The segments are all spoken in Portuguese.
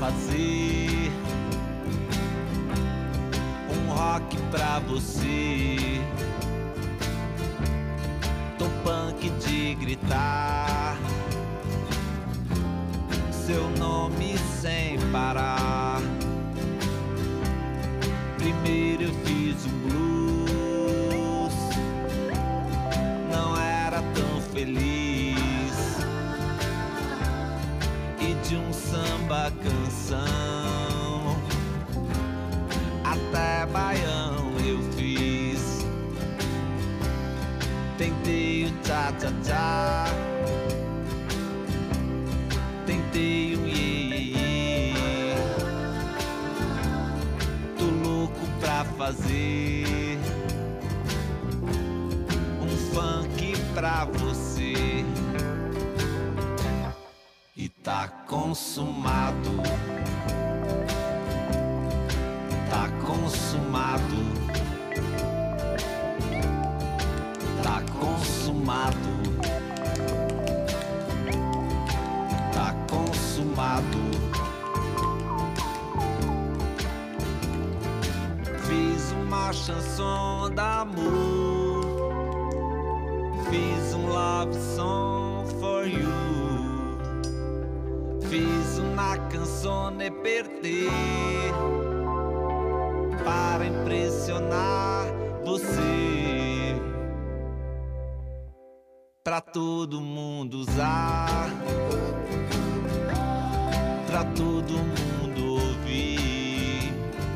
fazer um rock pra você. Tô punk de gritar seu nome sem parar. Primeiro eu fiz um blues, não era tão feliz, e de um samba canção até baião eu fiz. Tentei o tcha-tcha-tcha, tentei o iê-iê-iê. Tô louco pra fazer um funk pra você. E tá consumado, tá consumado, tá consumado, tá consumado. Fiz uma chanson d'amor, fiz um love song for you, fiz uma canzone per te, para impressionar você, pra todo mundo usar, pra todo mundo ouvir,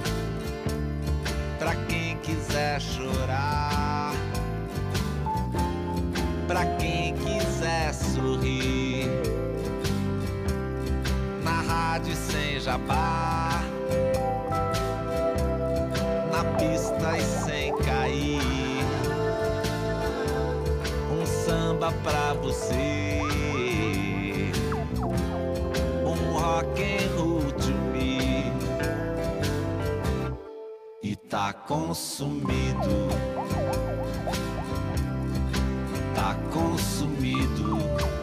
pra quem quiser chorar, pra quem quiser sorrir, na rádio sem jabá, na pista e sem cair, um samba pra você, um rock and roll to me. E tá consumido, tá consumido.